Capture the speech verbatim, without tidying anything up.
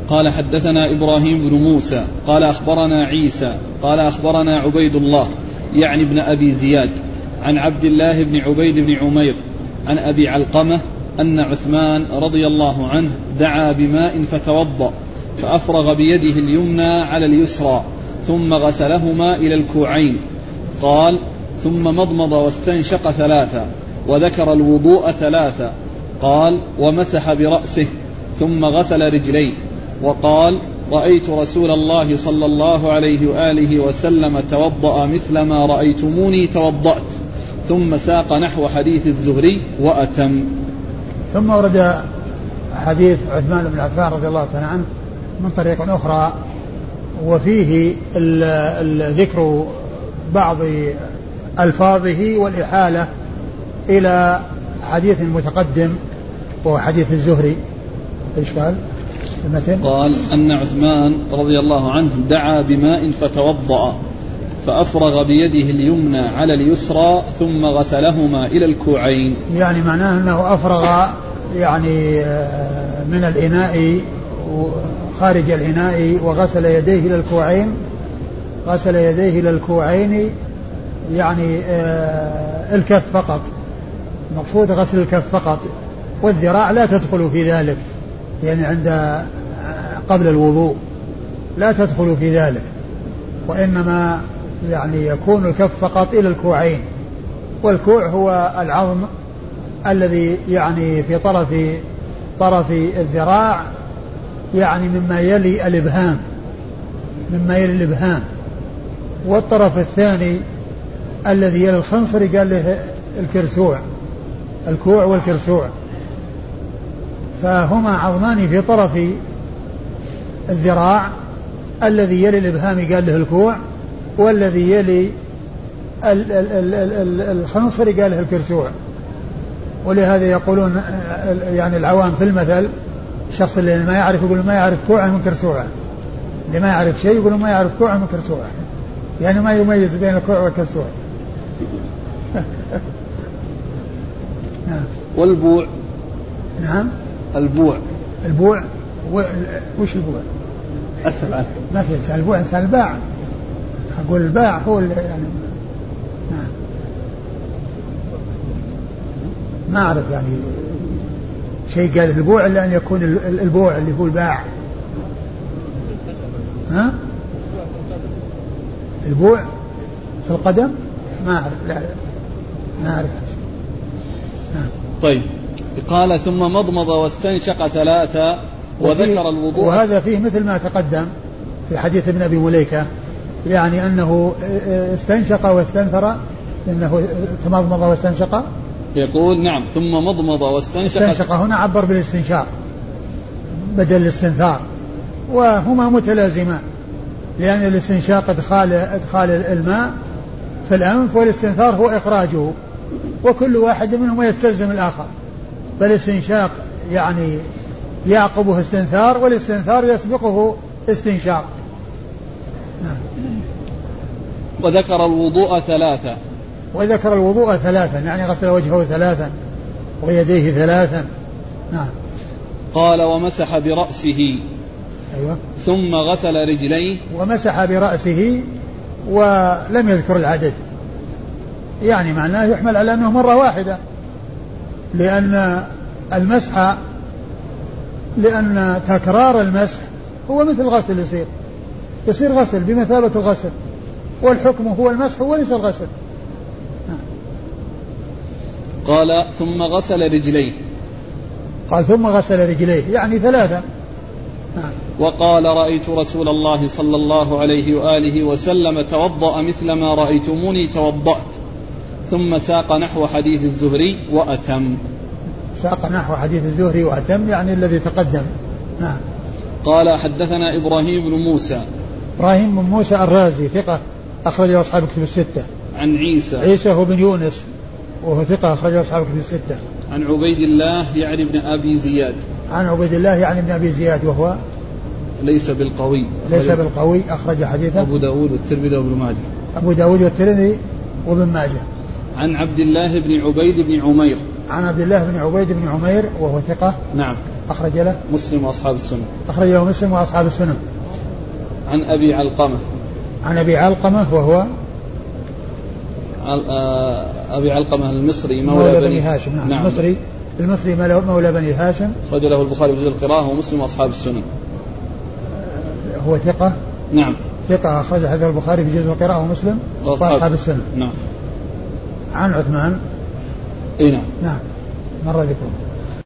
قال حدثنا إبراهيم بن موسى قال أخبرنا عيسى قال أخبرنا عبيد الله يعني ابن أبي زياد عن عبد الله بن عبيد بن عمير عن أبي علقمة أن عثمان رضي الله عنه دعا بماء فتوضأ فأفرغ بيده اليمنى على اليسرى ثم غسلهما إلى الكوعين. قال ثم مضمض واستنشق ثلاثا وذكر الوضوء ثلاثا. قال ومسح برأسه ثم غسل رجليه. وقال رأيت رسول الله صلى الله عليه وآله وسلم توضأ مثل ما رأيتموني توضأت. ثم ساق نحو حديث الزهري وأتم. ثم ورد حديث عثمان بن عفان رضي الله تعالى عنه من طريق أخرى وفيه ذكر بعض ألفاظه والإحالة إلى حديث متقدم وهو حديث الزهري. إيش قال المتن؟ قال أن عثمان رضي الله عنه دعا بماء فتوضأ فأفرغ بيده اليمنى على اليسرى ثم غسلهما إلى الكوعين. يعني معناه أنه أفرغ يعني من الإناء خارج الإناء وغسل يديه إلى الكوعين غسل يديه إلى الكوعين يعني الكف فقط، مقصود غسل الكف فقط، والذراع لا تدخل في ذلك، يعني عند قبل الوضوء لا تدخل في ذلك، وإنما يعني يكون الكف فقط إلى الكوعين. والكوع هو العظم الذي يعني في طرف طرف الذراع، يعني مما يلي الإبهام مما يلي الإبهام والطرف الثاني الذي يلي الخنصر قال له الكرسوع، الكوع والكرسوع، فهما عظمان في طرف الذراع، الذي يلي الإبهام قال له الكوع، والذي يلي الخنصر قال له الكرسوع. ولهذا يقولون يعني العوام في المثل الشخص اللي ما يعرف يقول ما يعرف كوعه من كرسوعه، اللي ما يعرف شيء يقول ما يعرف كوعه من كرسوعه، يعني ما يميز بين الكوع والكرسوع. والبوع. نعم البوع. البوع و... وش البوع؟ أسأل عنه. ما في إنسان البوع، إنسان الباع. أقول الباع هو اللي يعني نعم. ما أعرف يعني شيء قال البوع إلا أن يكون البوع اللي هو الباع. ها؟ البوع في القدم ما أعرف، لا لا ما أعرف. طيب قال ثم مضمض واستنشق ثلاثة وذكر الوضوء. وهذا فيه مثل ما تقدم في حديث ابن أبي مليكة، يعني أنه استنشق واستنثر، إنه تمضمض واستنشق. يقول نعم ثم مضمض واستنشق. استنشق هنا عبر بالاستنشاق بدل الاستنثار، وهما متلازمان، لأن الاستنشاق إدخال إدخال الماء في الأنف، والاستنثار هو إخراجه، وكل واحد منهما يستلزم الآخر، فالاستنشاق يعني يعقبه استنثار، والاستنثار يسبقه استنشاق. نعم. وذكر الوضوء ثلاثة. وذكر الوضوء ثلاثا، يعني غسل وجهه ثلاثا ويديه ثلاثا. نعم. قال ومسح برأسه. أيوة. ثم غسل رجليه. ومسح برأسه ولم يذكر العدد، يعني معناه يحمل على أنه مرة واحدة، لأن المسح لأن تكرار المسح هو مثل الغسل، يصير يصير غسل بمثابة الغسل، والحكم هو المسح وليس الغسل. قال ثم غسل رجليه. قال ثم غسل رجليه يعني ثلاثا. وقال رأيت رسول الله صلى الله عليه وآله وسلم توضأ مثل ما رأيتموني توضأت. ثم ساق نحو حديث الزهري وأتم. ساق نحو حديث الزهري وأتم يعني الذي تقدم. نعم. قال حدثنا إبراهيم بن موسى. إبراهيم بن موسى الرازي ثقة أخرجه أصحاب كتب الستة. عن عيسى. عيسى هو بن يونس وهو ثقة أخرجه أصحاب كتب الستة. عن عبيد الله يعني ابن أبي زياد. عن عبيد الله يعني ابن أبي زياد وهو ليس بالقوي. ليس بالقوي أخرج حديثه أبو داود والترمذي وابن ماجه. أبو داود والترمذي وابن ماجه. عن عبد الله بن عبيد بن عمير. عن عبد الله بن عبيد بن عمير وهو ثقة. نعم. أخرج له مسلم وأصحاب السنن. أخرج له مسلم وأصحاب السنن. عن أبي علقمة. عن أبي علقمة وهو أبي علقمة المصري مولى, مولى بني, بني هاشم. نعم. نعم. المصري المصري مولى بني هاشم. أخرج له البخاري في جزء القراءة ومسلم وأصحاب السنن. هو ثقة. نعم. ثقة أخرج حديث البخاري في جزء القراءة ومسلم وأصحاب السنن. نعم. عن عثمان. إيه نعم. نعم مر ذكره.